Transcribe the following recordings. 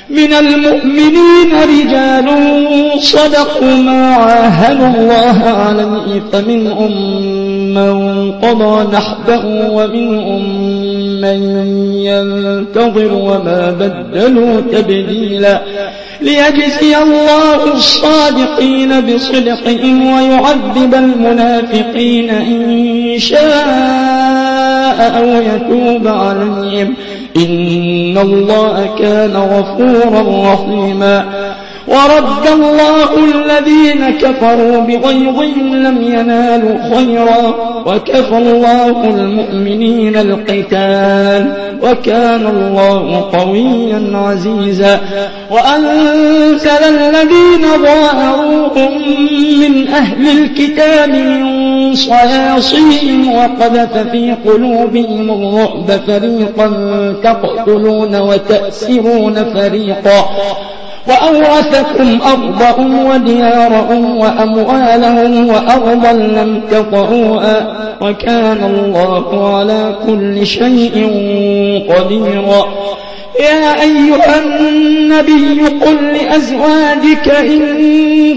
من المؤمنين رجال صدقوا ما عاهدوا الله عليه فمنهم من قضى نحبه ومنهم من ينتظر وما بدلوا تبديلا ليجزي الله الصادقين بصدقهم ويعذب المنافقين إن شاء أو يتوب عليهم إن الله كان غفورا رحيما ورد الله الذين كفروا بغيظهم لم ينالوا خيرا وكفى الله المؤمنين القتال وكان الله قويا عزيزا وأنزل الذين ظاهروهم من أهل الكتاب من صياصيهم وقذف في قلوبهم الرعب فريقا تقتلون وتأسرون فريقا وأورثكم أرضهم وديارهم وأموالهم وأرضا لم تطئوها وكان الله على كل شيء قديرا يا أيها النبي قل لأزواجك إن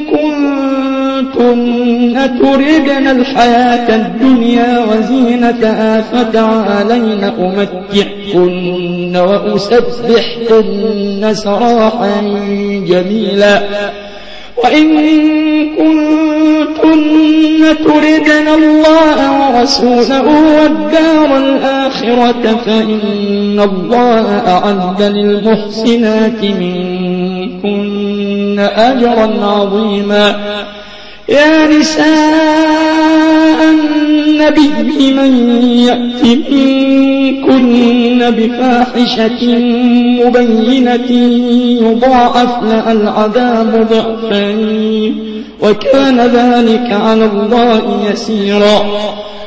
كنتن تردن الحياة الدنيا وزينتها فتعالين أمتعكن وأسبحكن سراحا جميلا وإن كنتن تردن الله ورسوله والدار الآخرة فإن الله أعد للمحسنات منكن أجرا عظيما يا نساء النبي من يأت منكن بفاحشة مبينة يضاعف لها العذاب ضعفين وكان ذلك على الله يسيرا